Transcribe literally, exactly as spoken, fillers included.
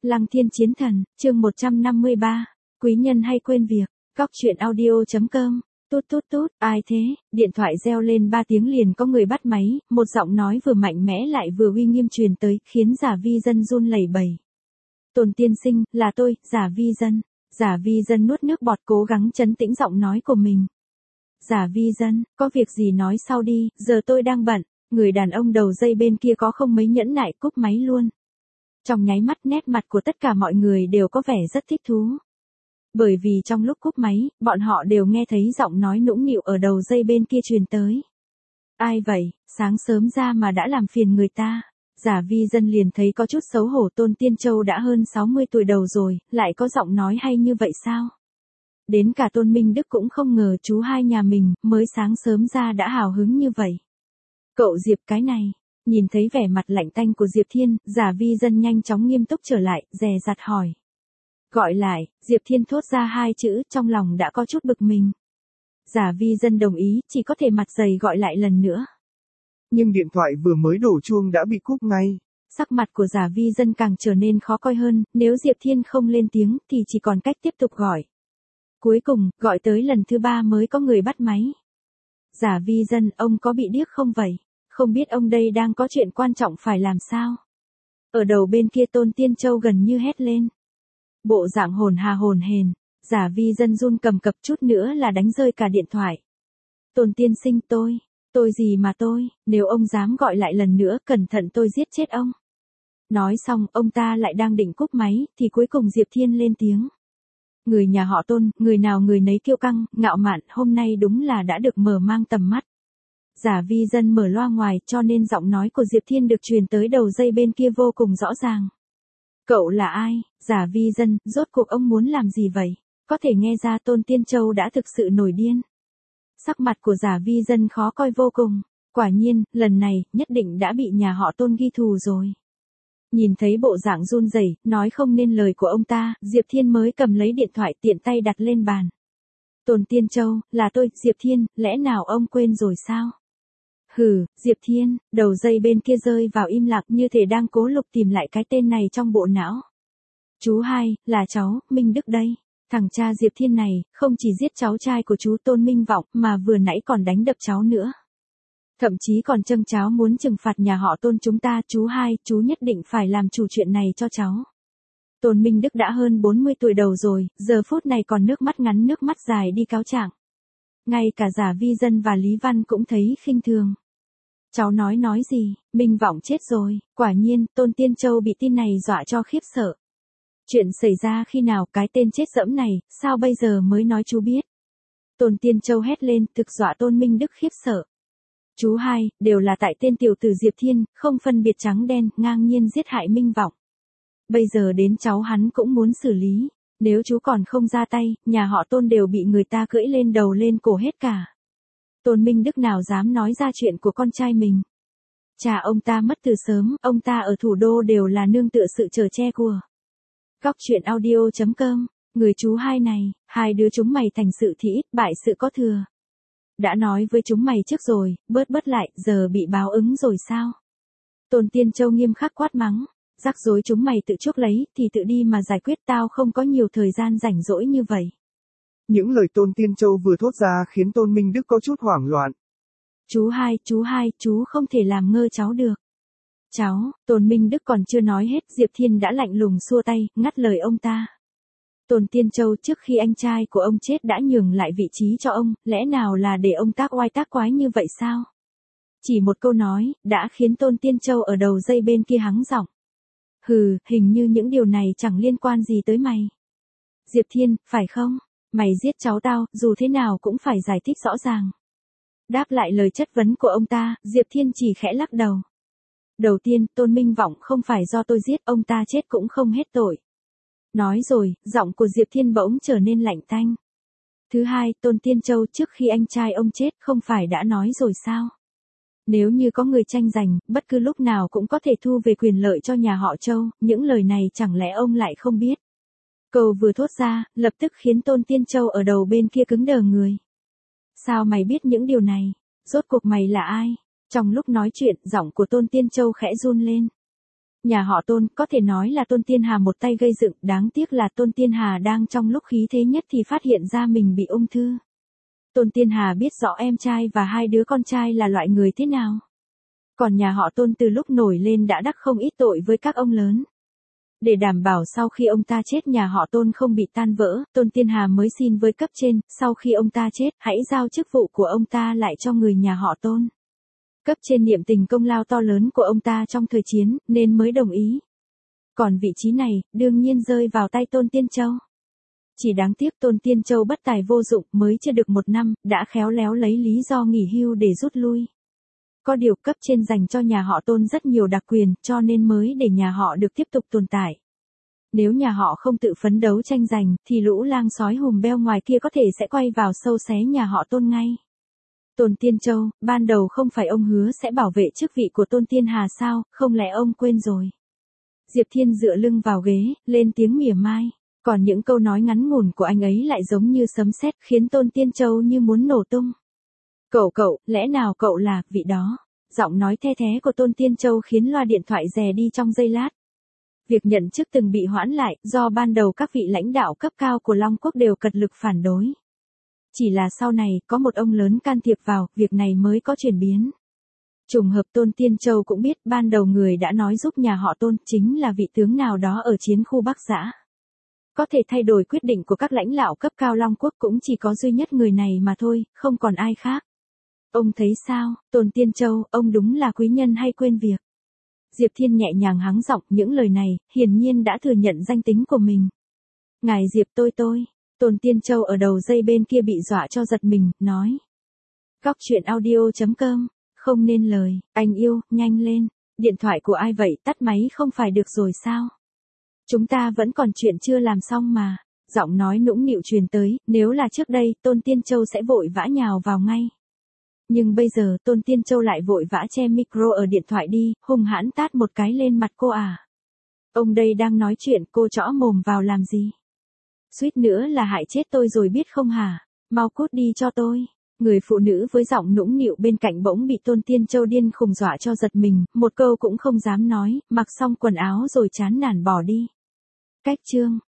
Lăng Thiên Chiến Thần, chương một trăm năm mươi ba, quý nhân hay quên việc, góc truyện audio.com, tút tút tút, ai thế, điện thoại reo lên ba tiếng liền có người bắt máy, một giọng nói vừa mạnh mẽ lại vừa uy nghiêm truyền tới, khiến Giả Vi Dân run lẩy bẩy. Tôn tiên sinh, là tôi, Giả Vi Dân. Giả Vi Dân nuốt nước bọt cố gắng trấn tĩnh giọng nói của mình. Giả Vi Dân, có việc gì nói sau đi, giờ tôi đang bận. Người đàn ông đầu dây bên kia có không mấy nhẫn nại cúp máy luôn. Trong nháy mắt nét mặt của tất cả mọi người đều có vẻ rất thích thú. Bởi vì trong lúc cúp máy, bọn họ đều nghe thấy giọng nói nũng nịu ở đầu dây bên kia truyền tới. Ai vậy, sáng sớm ra mà đã làm phiền người ta. Giả Vi Dân liền thấy có chút xấu hổ. Tôn Tiên Châu đã hơn sáu mươi tuổi đầu rồi, lại có giọng nói hay như vậy sao? Đến cả Tôn Minh Đức cũng không ngờ chú hai nhà mình mới sáng sớm ra đã hào hứng như vậy. Cậu Diệp cái này, nhìn thấy vẻ mặt lạnh tanh của Diệp Thiên, Giả Vi Dân nhanh chóng nghiêm túc trở lại, dè dặt hỏi. Gọi lại, Diệp Thiên thốt ra hai chữ, trong lòng đã có chút bực mình. Giả Vi Dân đồng ý, chỉ có thể mặt dày gọi lại lần nữa. Nhưng điện thoại vừa mới đổ chuông đã bị cúp ngay. Sắc mặt của Giả Vi Dân càng trở nên khó coi hơn, nếu Diệp Thiên không lên tiếng thì chỉ còn cách tiếp tục gọi. Cuối cùng, gọi tới lần thứ ba mới có người bắt máy. Giả Vi Dân, ông có bị điếc không vậy? Không biết ông đây đang có chuyện quan trọng phải làm sao? Ở đầu bên kia Tôn Tiên Châu gần như hét lên. Bộ dạng hồn hà hồn hền, Giả Vi Dân run cầm cập chút nữa là đánh rơi cả điện thoại. Tôn tiên sinh tôi, tôi gì mà tôi, nếu ông dám gọi lại lần nữa cẩn thận tôi giết chết ông. Nói xong ông ta lại đang định cúp máy thì cuối cùng Diệp Thiên lên tiếng. Người nhà họ Tôn, người nào người nấy kiêu căng, ngạo mạn, hôm nay đúng là đã được mở mang tầm mắt. Giả Vi Dân mở loa ngoài cho nên giọng nói của Diệp Thiên được truyền tới đầu dây bên kia vô cùng rõ ràng. Cậu là ai, Giả Vi Dân, rốt cuộc ông muốn làm gì vậy? Có thể nghe ra Tôn Tiên Châu đã thực sự nổi điên. Sắc mặt của Giả Vi Dân khó coi vô cùng, quả nhiên, lần này, nhất định đã bị nhà họ Tôn ghi thù rồi. Nhìn thấy bộ dạng run rẩy, nói không nên lời của ông ta, Diệp Thiên mới cầm lấy điện thoại tiện tay đặt lên bàn. Tôn Tiên Châu, là tôi, Diệp Thiên, lẽ nào ông quên rồi sao? Hừ, Diệp Thiên, đầu dây bên kia rơi vào im lặng như thể đang cố lục tìm lại cái tên này trong bộ não. Chú hai, là cháu, Minh Đức đây. Thằng cha Diệp Thiên này, không chỉ giết cháu trai của chú Tôn Minh Vọng mà vừa nãy còn đánh đập cháu nữa. Thậm chí còn châm cháu muốn trừng phạt nhà họ Tôn chúng ta, chú hai, chú nhất định phải làm chủ chuyện này cho cháu. Tôn Minh Đức đã hơn bốn mươi tuổi đầu rồi, giờ phút này còn nước mắt ngắn nước mắt dài đi cáo trạng. Ngay cả Giả Vi Dân và Lý Văn cũng thấy khinh thường. Cháu nói nói gì, Minh Vọng chết rồi, quả nhiên, Tôn Tiên Châu bị tin này dọa cho khiếp sợ. Chuyện xảy ra khi nào, cái tên chết dẫm này, sao bây giờ mới nói chú biết? Tôn Tiên Châu hét lên, thực dọa Tôn Minh Đức khiếp sợ. Chú hai, đều là tại tên tiểu tử Diệp Thiên, không phân biệt trắng đen, ngang nhiên giết hại Minh Vọng. Bây giờ đến cháu hắn cũng muốn xử lý, nếu chú còn không ra tay, nhà họ Tôn đều bị người ta cưỡi lên đầu lên cổ hết cả. Tôn Minh Đức nào dám nói ra chuyện của con trai mình. Cha ông ta mất từ sớm, ông ta ở thủ đô đều là nương tựa sự chở che của. Góc truyện audio.com, người chú hai này, hai đứa chúng mày thành sự thì ít, bại sự có thừa. Đã nói với chúng mày trước rồi, bớt bớt lại, giờ bị báo ứng rồi sao? Tôn Tiên Châu nghiêm khắc quát mắng, rắc rối chúng mày tự chuốc lấy, thì tự đi mà giải quyết, tao không có nhiều thời gian rảnh rỗi như vậy. Những lời Tôn Tiên Châu vừa thốt ra khiến Tôn Minh Đức có chút hoảng loạn. Chú hai, chú hai, chú không thể làm ngơ cháu được. Cháu, Tôn Minh Đức còn chưa nói hết, Diệp Thiên đã lạnh lùng xua tay, ngắt lời ông ta. Tôn Tiên Châu trước khi anh trai của ông chết đã nhường lại vị trí cho ông, lẽ nào là để ông tác oai tác quái như vậy sao? Chỉ một câu nói, đã khiến Tôn Tiên Châu ở đầu dây bên kia hắng giọng. Hừ, hình như những điều này chẳng liên quan gì tới mày. Diệp Thiên, phải không? Mày giết cháu tao, dù thế nào cũng phải giải thích rõ ràng. Đáp lại lời chất vấn của ông ta, Diệp Thiên chỉ khẽ lắc đầu. Đầu tiên, Tôn Minh Vọng không phải do tôi giết, ông ta chết cũng không hết tội. Nói rồi, giọng của Diệp Thiên bỗng trở nên lạnh tanh. Thứ hai, Tôn Tiên Châu trước khi anh trai ông chết không phải đã nói rồi sao? Nếu như có người tranh giành, bất cứ lúc nào cũng có thể thu về quyền lợi cho nhà họ Châu, những lời này chẳng lẽ ông lại không biết? Câu vừa thốt ra, lập tức khiến Tôn Tiên Châu ở đầu bên kia cứng đờ người. Sao mày biết những điều này? Rốt cuộc mày là ai? Trong lúc nói chuyện, giọng của Tôn Tiên Châu khẽ run lên. Nhà họ Tôn có thể nói là Tôn Tiên Hà một tay gây dựng, đáng tiếc là Tôn Tiên Hà đang trong lúc khí thế nhất thì phát hiện ra mình bị ung thư. Tôn Tiên Hà biết rõ em trai và hai đứa con trai là loại người thế nào. Còn nhà họ Tôn từ lúc nổi lên đã đắc không ít tội với các ông lớn. Để đảm bảo sau khi ông ta chết nhà họ Tôn không bị tan vỡ, Tôn Tiên Hà mới xin với cấp trên, sau khi ông ta chết, hãy giao chức vụ của ông ta lại cho người nhà họ Tôn. Cấp trên niệm tình công lao to lớn của ông ta trong thời chiến, nên mới đồng ý. Còn vị trí này, đương nhiên rơi vào tay Tôn Tiên Châu. Chỉ đáng tiếc Tôn Tiên Châu bất tài vô dụng, mới chưa được một năm, đã khéo léo lấy lý do nghỉ hưu để rút lui. Có điều cấp trên dành cho nhà họ Tôn rất nhiều đặc quyền, cho nên mới để nhà họ được tiếp tục tồn tại. Nếu nhà họ không tự phấn đấu tranh giành, thì lũ lang sói hùm beo ngoài kia có thể sẽ quay vào sâu xé nhà họ Tôn ngay. Tôn Tiên Châu, ban đầu không phải ông hứa sẽ bảo vệ chức vị của Tôn Tiên Hà sao, không lẽ ông quên rồi? Diệp Thiên dựa lưng vào ghế, lên tiếng mỉa mai. Còn những câu nói ngắn ngủn của anh ấy lại giống như sấm sét, khiến Tôn Tiên Châu như muốn nổ tung. Cậu cậu, lẽ nào cậu là vị đó? Giọng nói the thé của Tôn Tiên Châu khiến loa điện thoại rè đi trong giây lát. Việc nhận chức từng bị hoãn lại, do ban đầu các vị lãnh đạo cấp cao của Long Quốc đều cật lực phản đối. Chỉ là sau này, có một ông lớn can thiệp vào, việc này mới có chuyển biến. Trùng hợp Tôn Tiên Châu cũng biết, ban đầu người đã nói giúp nhà họ Tôn, chính là vị tướng nào đó ở chiến khu Bắc Giã. Có thể thay đổi quyết định của các lãnh đạo cấp cao Long Quốc cũng chỉ có duy nhất người này mà thôi, không còn ai khác. Ông thấy sao, Tôn Tiên Châu, ông đúng là quý nhân hay quên việc? Diệp Thiên nhẹ nhàng hắng giọng, những lời này, hiển nhiên đã thừa nhận danh tính của mình. Ngài Diệp tôi tôi, Tôn Tiên Châu ở đầu dây bên kia bị dọa cho giật mình, nói. Góc chuyện audio chấm com, không nên lời, anh yêu, nhanh lên, điện thoại của ai vậy, tắt máy không phải được rồi sao? Chúng ta vẫn còn chuyện chưa làm xong mà. Giọng nói nũng nịu truyền tới, nếu là trước đây, Tôn Tiên Châu sẽ vội vã nhào vào ngay. Nhưng bây giờ Tôn Tiên Châu lại vội vã che micro ở điện thoại đi, hung hãn tát một cái lên mặt cô à. Ông đây đang nói chuyện, cô chõ mồm vào làm gì? Suýt nữa là hại chết tôi rồi biết không hả? Mau cút đi cho tôi. Người phụ nữ với giọng nũng nịu bên cạnh bỗng bị Tôn Tiên Châu điên khùng dọa cho giật mình, một câu cũng không dám nói, mặc xong quần áo rồi chán nản bỏ đi. Cách chương